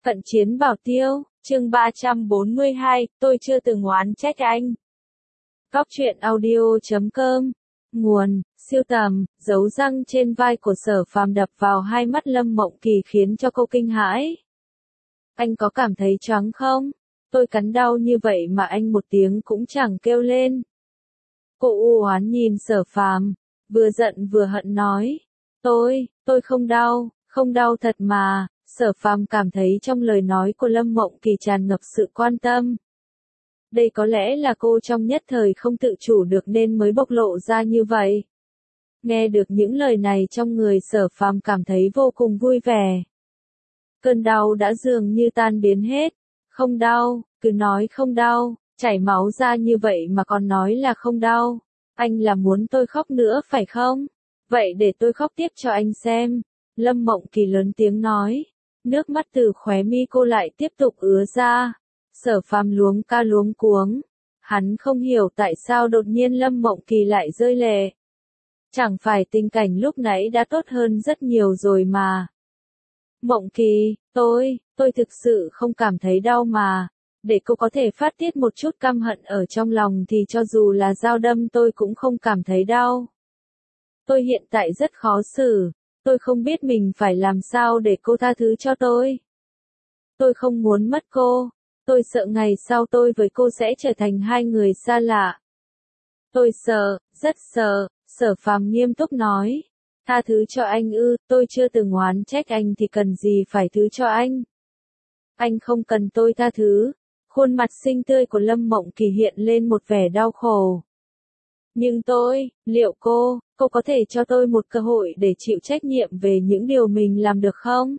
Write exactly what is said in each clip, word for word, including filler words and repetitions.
Cận chiến bảo tiêu, chương ba trăm bốn mươi hai, tôi chưa từng oán trách anh. Góc truyện audio chấm com. Nguồn, siêu tầm, dấu răng trên vai của Sở Phàm đập vào hai mắt Lâm Mộng Kỳ khiến cho cô kinh hãi. Anh có cảm thấy choáng không? Tôi cắn đau như vậy mà anh một tiếng cũng chẳng kêu lên. Cô u oán nhìn Sở Phàm, vừa giận vừa hận nói. Tôi, tôi không đau, không đau thật mà. Sở Phàm cảm thấy trong lời nói của Lâm Mộng Kỳ tràn ngập sự quan tâm. Đây có lẽ là cô trong nhất thời không tự chủ được nên mới bộc lộ ra như vậy. Nghe được những lời này trong người Sở Phàm cảm thấy vô cùng vui vẻ. Cơn đau đã dường như tan biến hết. Không đau, cứ nói không đau, chảy máu ra như vậy mà còn nói là không đau. Anh là muốn tôi khóc nữa phải không? Vậy để tôi khóc tiếp cho anh xem. Lâm Mộng Kỳ lớn tiếng nói. Nước mắt từ khóe mi cô lại tiếp tục ứa ra. Sở Phàm luống ca luống cuống. Hắn không hiểu tại sao đột nhiên Lâm Mộng Kỳ lại rơi lệ. Chẳng phải tình cảnh lúc nãy đã tốt hơn rất nhiều rồi mà. Mộng Kỳ, tôi, tôi thực sự không cảm thấy đau mà. Để cô có thể phát tiết một chút căm hận ở trong lòng thì cho dù là dao đâm tôi cũng không cảm thấy đau. Tôi hiện tại rất khó xử. Tôi không biết mình phải làm sao để cô tha thứ cho tôi. Tôi không muốn mất cô. Tôi sợ ngày sau tôi với cô sẽ trở thành hai người xa lạ. Tôi sợ, rất sợ, Sở Phàm nghiêm túc nói. Tha thứ cho anh ư, tôi chưa từng oán trách anh thì cần gì phải thứ cho anh. Anh không cần tôi tha thứ. Khuôn mặt xinh tươi của Lâm Mộng Kỳ hiện lên một vẻ đau khổ. Nhưng tôi, liệu cô, cô có thể cho tôi một cơ hội để chịu trách nhiệm về những điều mình làm được không?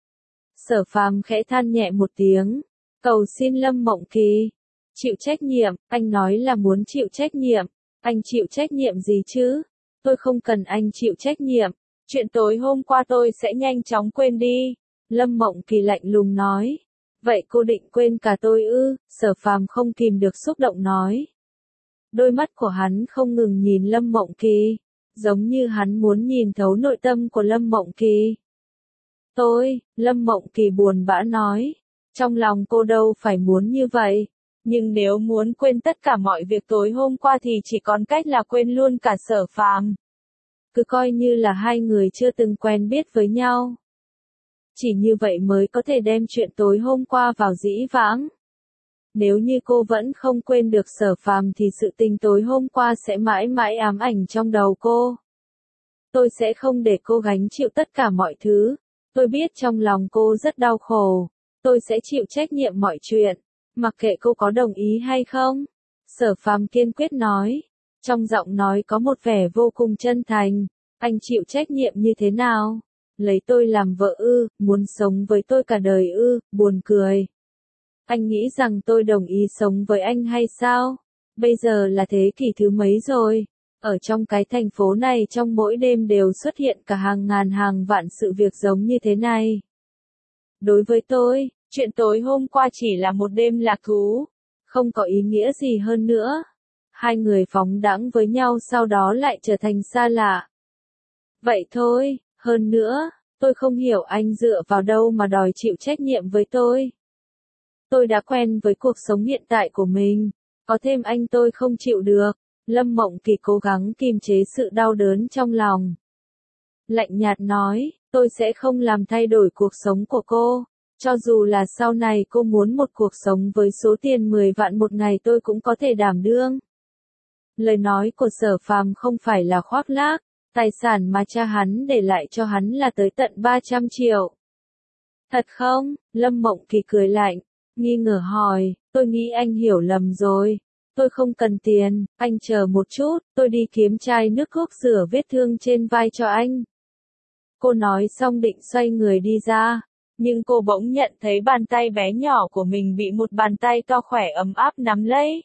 Sở Phàm khẽ than nhẹ một tiếng, cầu xin Lâm Mộng Kỳ. Chịu trách nhiệm, anh nói là muốn chịu trách nhiệm, anh chịu trách nhiệm gì chứ? Tôi không cần anh chịu trách nhiệm, chuyện tối hôm qua tôi sẽ nhanh chóng quên đi. Lâm Mộng Kỳ lạnh lùng nói. Vậy cô định quên cả tôi ư? Sở Phàm không kìm được xúc động nói. Đôi mắt của hắn không ngừng nhìn Lâm Mộng Kỳ, giống như hắn muốn nhìn thấu nội tâm của Lâm Mộng Kỳ. Tôi, Lâm Mộng Kỳ buồn bã nói, trong lòng cô đâu phải muốn như vậy, nhưng nếu muốn quên tất cả mọi việc tối hôm qua thì chỉ còn cách là quên luôn cả Sở Phàm. Cứ coi như là hai người chưa từng quen biết với nhau. Chỉ như vậy mới có thể đem chuyện tối hôm qua vào dĩ vãng. Nếu như cô vẫn không quên được Sở Phàm thì sự tình tối hôm qua sẽ mãi mãi ám ảnh trong đầu cô. Tôi sẽ không để cô gánh chịu tất cả mọi thứ. Tôi biết trong lòng cô rất đau khổ. Tôi sẽ chịu trách nhiệm mọi chuyện, mặc kệ cô có đồng ý hay không. Sở Phàm kiên quyết nói. Trong giọng nói có một vẻ vô cùng chân thành. Anh chịu trách nhiệm như thế nào? Lấy tôi làm vợ ư, muốn sống với tôi cả đời ư, buồn cười. Anh nghĩ rằng tôi đồng ý sống với anh hay sao? Bây giờ là thế kỷ thứ mấy rồi? Ở trong cái thành phố này trong mỗi đêm đều xuất hiện cả hàng ngàn hàng vạn sự việc giống như thế này. Đối với tôi, chuyện tối hôm qua chỉ là một đêm lạc thú, không có ý nghĩa gì hơn nữa. Hai người phóng đãng với nhau sau đó lại trở thành xa lạ. Vậy thôi, hơn nữa, tôi không hiểu anh dựa vào đâu mà đòi chịu trách nhiệm với tôi. Tôi đã quen với cuộc sống hiện tại của mình, có thêm anh tôi không chịu được. Lâm Mộng Kỳ cố gắng kiềm chế sự đau đớn trong lòng. Lạnh nhạt nói, tôi sẽ không làm thay đổi cuộc sống của cô, cho dù là sau này cô muốn một cuộc sống với số tiền mười vạn một ngày tôi cũng có thể đảm đương. Lời nói của Sở Phàm không phải là khoác lác, tài sản mà cha hắn để lại cho hắn là tới tận ba trăm triệu. Thật không? Lâm Mộng Kỳ cười lạnh. Nghi ngờ hỏi, tôi nghĩ anh hiểu lầm rồi. Tôi không cần tiền, anh chờ một chút, tôi đi kiếm chai nước thuốc rửa vết thương trên vai cho anh. Cô nói xong định xoay người đi ra, nhưng cô bỗng nhận thấy bàn tay bé nhỏ của mình bị một bàn tay to khỏe ấm áp nắm lấy.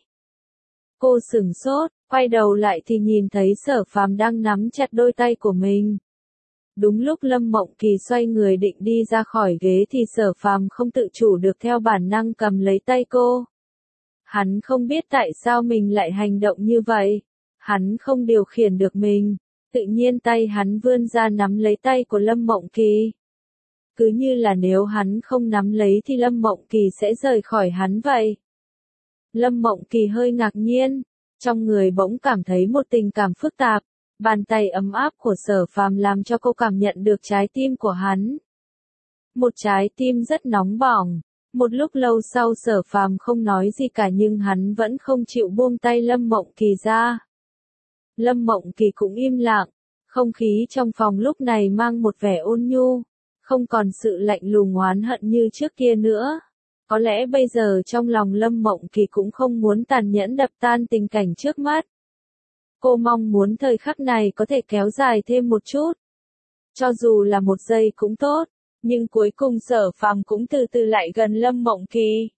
Cô sửng sốt, quay đầu lại thì nhìn thấy Sở Phàm đang nắm chặt đôi tay của mình. Đúng lúc Lâm Mộng Kỳ xoay người định đi ra khỏi ghế thì Sở Phàm không tự chủ được theo bản năng cầm lấy tay cô. Hắn không biết tại sao mình lại hành động như vậy. Hắn không điều khiển được mình. Tự nhiên tay hắn vươn ra nắm lấy tay của Lâm Mộng Kỳ. cứ như là nếu hắn không nắm lấy thì Lâm Mộng Kỳ sẽ rời khỏi hắn vậy. Lâm Mộng Kỳ hơi ngạc nhiên, trong người bỗng cảm thấy một tình cảm phức tạp, bàn tay ấm áp của Sở Phàm làm cho cô cảm nhận được trái tim của hắn. Một trái tim rất nóng bỏng. Một lúc lâu sau Sở Phàm không nói gì cả nhưng hắn vẫn không chịu buông tay Lâm Mộng Kỳ ra. Lâm Mộng Kỳ cũng im lặng, không khí trong phòng lúc này mang một vẻ ôn nhu, không còn sự lạnh lùng oán hận như trước kia nữa. Có lẽ bây giờ trong lòng Lâm Mộng Kỳ cũng không muốn tàn nhẫn đập tan tình cảnh trước mắt. Cô mong muốn thời khắc này có thể kéo dài thêm một chút. Cho dù là một giây cũng tốt, nhưng cuối cùng Sở Phàm cũng từ từ lại gần Lâm Mộng Kỳ.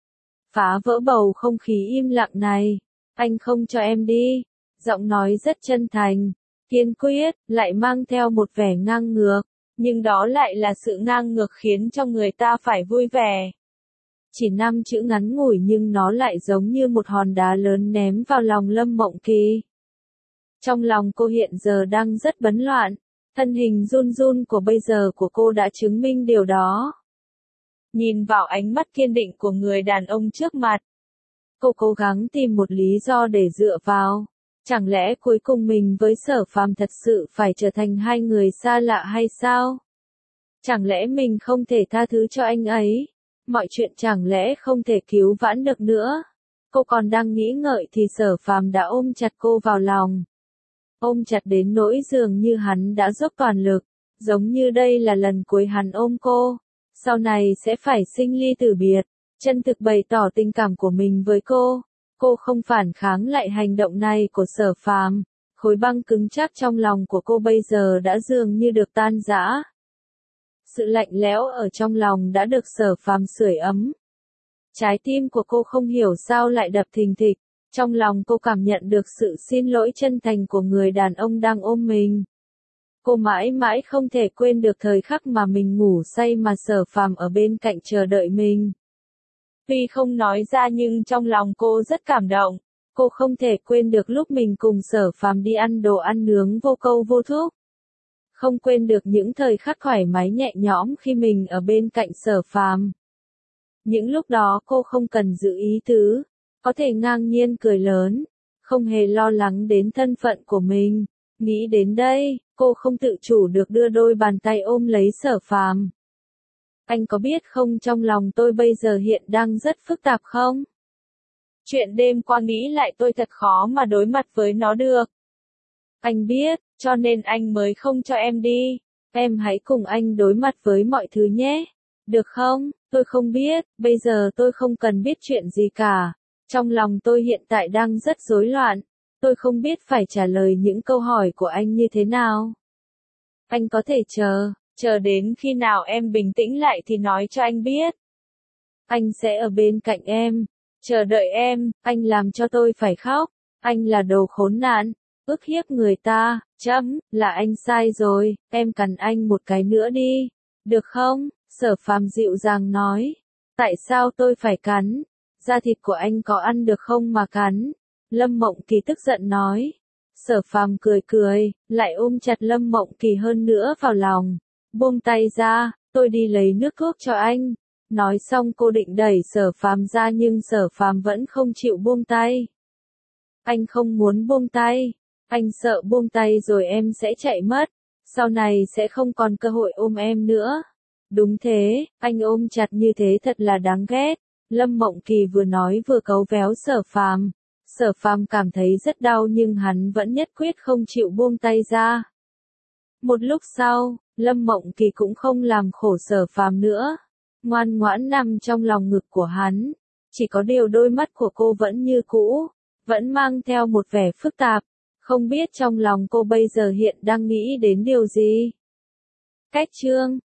Phá vỡ bầu không khí im lặng này, anh không cho em đi. Giọng nói rất chân thành, kiên quyết, lại mang theo một vẻ ngang ngược, nhưng đó lại là sự ngang ngược khiến cho người ta phải vui vẻ. Chỉ năm chữ ngắn ngủi nhưng nó lại giống như một hòn đá lớn ném vào lòng Lâm Mộng Kỳ. Trong lòng cô hiện giờ đang rất bấn loạn, thân hình run run của bây giờ của cô đã chứng minh điều đó. Nhìn vào ánh mắt kiên định của người đàn ông trước mặt, cô cố gắng tìm một lý do để dựa vào. Chẳng lẽ cuối cùng mình với Sở Phàm thật sự phải trở thành hai người xa lạ hay sao? Chẳng lẽ mình không thể tha thứ cho anh ấy? Mọi chuyện chẳng lẽ không thể cứu vãn được nữa? Cô còn đang nghĩ ngợi thì Sở Phàm đã ôm chặt cô vào lòng. Ôm chặt đến nỗi dường như hắn đã dốc toàn lực, giống như đây là lần cuối hắn ôm cô. Sau này sẽ phải sinh ly tử biệt, chân thực bày tỏ tình cảm của mình với cô. Cô không phản kháng lại hành động này của Sở Phàm, khối băng cứng chắc trong lòng của cô bây giờ đã dường như được tan rã. Sự lạnh lẽo ở trong lòng đã được Sở Phàm sưởi ấm. Trái tim của cô không hiểu sao lại đập thình thịch, trong lòng cô cảm nhận được sự xin lỗi chân thành của người đàn ông đang ôm mình. Cô mãi mãi không thể quên được thời khắc mà mình ngủ say mà Sở Phàm ở bên cạnh chờ đợi mình. Tuy không nói ra nhưng trong lòng cô rất cảm động, cô không thể quên được lúc mình cùng Sở Phàm đi ăn đồ ăn nướng vô câu vô thúc. Không quên được những thời khắc thoải mái nhẹ nhõm khi mình ở bên cạnh Sở Phàm. Những lúc đó cô không cần giữ ý tứ, có thể ngang nhiên cười lớn, không hề lo lắng đến thân phận của mình. Nghĩ đến đây, cô không tự chủ được đưa đôi bàn tay ôm lấy Sở Phàm. Anh có biết không, trong lòng tôi bây giờ hiện đang rất phức tạp không? Chuyện đêm qua nghĩ lại tôi thật khó mà đối mặt với nó được. Anh biết, cho nên anh mới không cho em đi. Em hãy cùng anh đối mặt với mọi thứ nhé. Được không? Tôi không biết, bây giờ tôi không cần biết chuyện gì cả. Trong lòng tôi hiện tại đang rất rối loạn. Tôi không biết phải trả lời những câu hỏi của anh như thế nào. Anh có thể chờ, chờ đến khi nào em bình tĩnh lại thì nói cho anh biết. Anh sẽ ở bên cạnh em, chờ đợi em, anh làm cho tôi phải khóc. Anh là đồ khốn nạn, ức hiếp người ta, chấm, là anh sai rồi, em cắn anh một cái nữa đi. Được không? Sở Phàm dịu dàng nói. Tại sao tôi phải cắn? Da thịt của anh có ăn được không mà cắn? Lâm Mộng Kỳ tức giận nói. Sở Phàm cười cười, lại ôm chặt Lâm Mộng Kỳ hơn nữa vào lòng. Buông tay ra, tôi đi lấy nước thuốc cho anh. Nói xong cô định đẩy Sở Phàm ra nhưng Sở Phàm vẫn không chịu buông tay. Anh không muốn buông tay. Anh sợ buông tay rồi em sẽ chạy mất. Sau này sẽ không còn cơ hội ôm em nữa. Đúng thế, anh ôm chặt như thế thật là đáng ghét. Lâm Mộng Kỳ vừa nói vừa cấu véo Sở Phàm. Sở Phàm cảm thấy rất đau nhưng hắn vẫn nhất quyết không chịu buông tay ra. Một lúc sau, Lâm Mộng Kỳ cũng không làm khổ Sở Phàm nữa, ngoan ngoãn nằm trong lòng ngực của hắn. Chỉ có điều đôi mắt của cô vẫn như cũ, vẫn mang theo một vẻ phức tạp, không biết trong lòng cô bây giờ hiện đang nghĩ đến điều gì. Cách chương